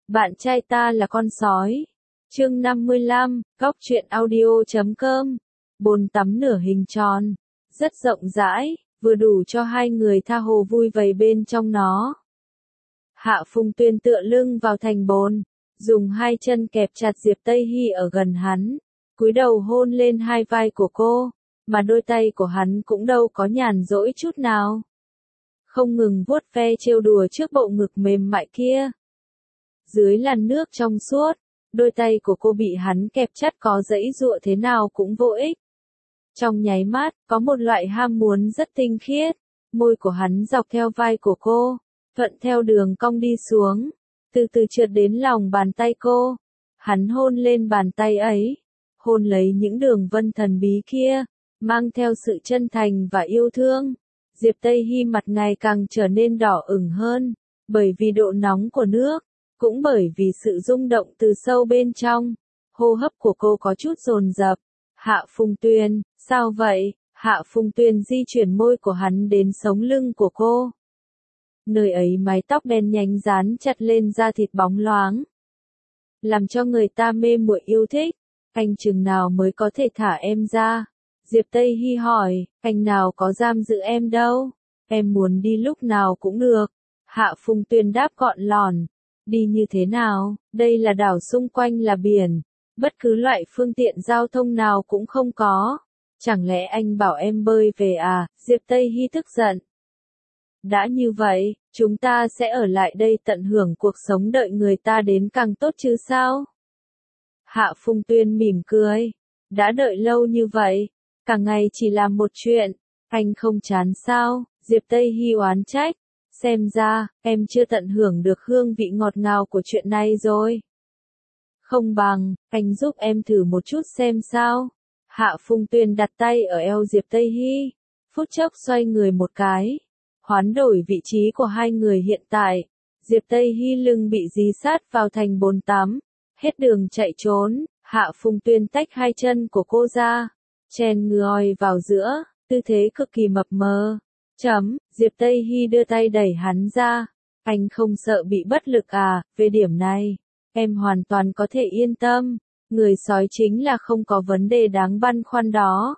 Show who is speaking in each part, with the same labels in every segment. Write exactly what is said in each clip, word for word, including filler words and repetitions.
Speaker 1: Bạn trai ta là con sói. Chương năm mươi lăm, góc truyện audio chấm com. Bồn tắm nửa hình tròn, rất rộng rãi, vừa đủ cho hai người tha hồ vui vầy bên trong nó. Hạ Phùng Tuyên tựa lưng vào thành bồn, dùng hai chân kẹp chặt Diệp Tây Hi ở gần hắn, cúi đầu hôn lên hai vai của cô, mà đôi tay của hắn cũng đâu có nhàn rỗi chút nào. Không ngừng vuốt ve trêu đùa trước bộ ngực mềm mại kia. Dưới làn nước trong suốt, đôi tay của cô bị hắn kẹp chặt có giãy giụa thế nào cũng vô ích. Trong nháy mắt, có một loại ham muốn rất tinh khiết, môi của hắn dọc theo vai của cô, thuận theo đường cong đi xuống, từ từ trượt đến lòng bàn tay cô. Hắn hôn lên bàn tay ấy, hôn lấy những đường vân thần bí kia, mang theo sự chân thành và yêu thương. Diệp Tây Hi mặt ngày càng trở nên đỏ ửng hơn, bởi vì độ nóng của nước, cũng bởi vì sự rung động từ sâu bên trong. Hô hấp của cô có chút dồn dập. Hạ Phùng Tuyên, sao vậy? Hạ Phùng Tuyên di chuyển môi của hắn đến sống lưng của cô. Nơi ấy mái tóc đen nhánh dán chặt lên da thịt bóng loáng, làm cho người ta mê muội yêu thích. Anh chừng nào mới có thể thả em ra? Diệp Tây Hi hỏi. Anh nào có giam giữ em đâu, em muốn đi lúc nào cũng được. Hạ Phùng Tuyên đáp gọn lòn. Đi như thế nào? Đây là đảo, xung quanh là biển, bất cứ loại phương tiện giao thông nào cũng không có. Chẳng lẽ anh bảo em bơi về à? Diệp Tây Hi tức giận. Đã như vậy, chúng ta sẽ ở lại đây tận hưởng cuộc sống đợi người ta đến càng tốt chứ sao? Hạ Phùng Tuyên mỉm cười. Đã đợi lâu như vậy, cả ngày chỉ làm một chuyện, anh không chán sao? Diệp Tây Hi oán trách. Xem ra, em chưa tận hưởng được hương vị ngọt ngào của chuyện này rồi. Không bằng, anh giúp em thử một chút xem sao? Hạ Phùng Tuyên đặt tay ở eo Diệp Tây Hi, phút chốc xoay người một cái, hoán đổi vị trí của hai người hiện tại. Diệp Tây Hi lưng bị dí sát vào thành bồn tắm, hết đường chạy trốn. Hạ Phùng Tuyên tách hai chân của cô ra, chen người vào giữa, tư thế cực kỳ mập mờ. Chấm, Diệp Tây Hi đưa tay đẩy hắn ra. Anh không sợ bị bất lực à? Về điểm này, em hoàn toàn có thể yên tâm. Người sói chính là không có vấn đề đáng băn khoăn đó.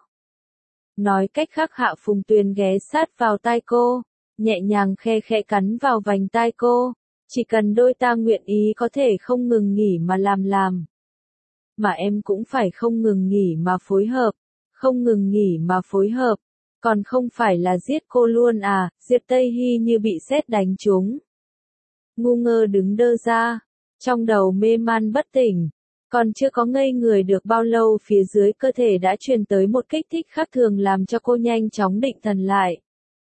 Speaker 1: Nói cách khác, Hạ Phùng Tuyên ghé sát vào tai cô, nhẹ nhàng khe khẽ cắn vào vành tai cô. Chỉ cần đôi ta nguyện ý có thể không ngừng nghỉ mà làm làm. Mà em cũng phải không ngừng nghỉ mà phối hợp. Không ngừng nghỉ mà phối hợp. Còn không phải là giết cô luôn à? Diệp Tây Hi như bị sét đánh trúng. Ngu ngơ đứng đơ ra, trong đầu mê man bất tỉnh. Còn chưa có ngây người được bao lâu, phía dưới cơ thể đã truyền tới một kích thích khác thường làm cho cô nhanh chóng định thần lại.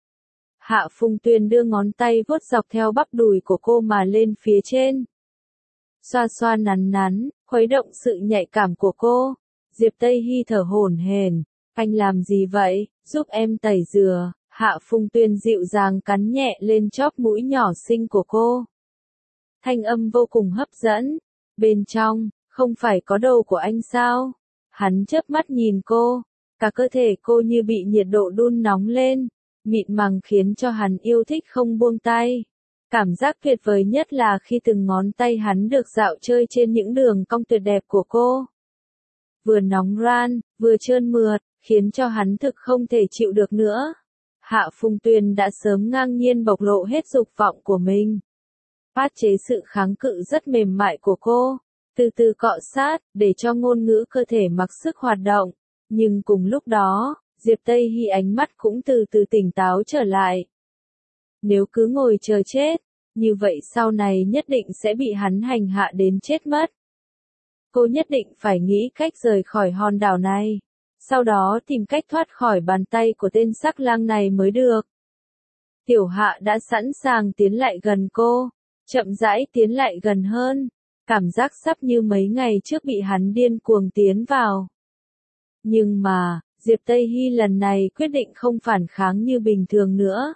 Speaker 1: Hạ Phùng Tuyên đưa ngón tay vuốt dọc theo bắp đùi của cô mà lên phía trên. Xoa xoa nắn nắn, khuấy động sự nhạy cảm của cô. Diệp Tây Hi thở hổn hển. Anh làm gì vậy? Giúp em tẩy dừa. Hạ Phùng Tuyên dịu dàng cắn nhẹ lên chóp mũi nhỏ xinh của cô. Thanh âm vô cùng hấp dẫn. Bên trong, không phải có đầu của anh sao? Hắn chớp mắt nhìn cô. Cả cơ thể cô như bị nhiệt độ đun nóng lên, mịn màng khiến cho hắn yêu thích không buông tay. Cảm giác tuyệt vời nhất là khi từng ngón tay hắn được dạo chơi trên những đường cong tuyệt đẹp của cô. Vừa nóng ran, vừa trơn mượt, khiến cho hắn thực không thể chịu được nữa. Hạ Phùng Tuyên đã sớm ngang nhiên bộc lộ hết dục vọng của mình. Phát chế sự kháng cự rất mềm mại của cô, từ từ cọ sát, để cho ngôn ngữ cơ thể mặc sức hoạt động. Nhưng cùng lúc đó, Diệp Tây Hi ánh mắt cũng từ từ tỉnh táo trở lại. Nếu cứ ngồi chờ chết, như vậy sau này nhất định sẽ bị hắn hành hạ đến chết mất. Cô nhất định phải nghĩ cách rời khỏi hòn đảo này, sau đó tìm cách thoát khỏi bàn tay của tên sắc lang này mới được. Tiểu Hạ đã sẵn sàng tiến lại gần cô, chậm rãi tiến lại gần hơn, cảm giác sắp như mấy ngày trước bị hắn điên cuồng tiến vào. Nhưng mà, Diệp Tây Hi lần này quyết định không phản kháng như bình thường nữa.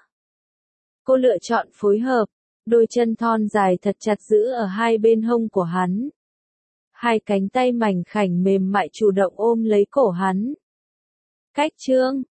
Speaker 1: Cô lựa chọn phối hợp, đôi chân thon dài thật chặt giữ ở hai bên hông của hắn. Hai cánh tay mảnh khảnh mềm mại chủ động ôm lấy cổ hắn. Cách chương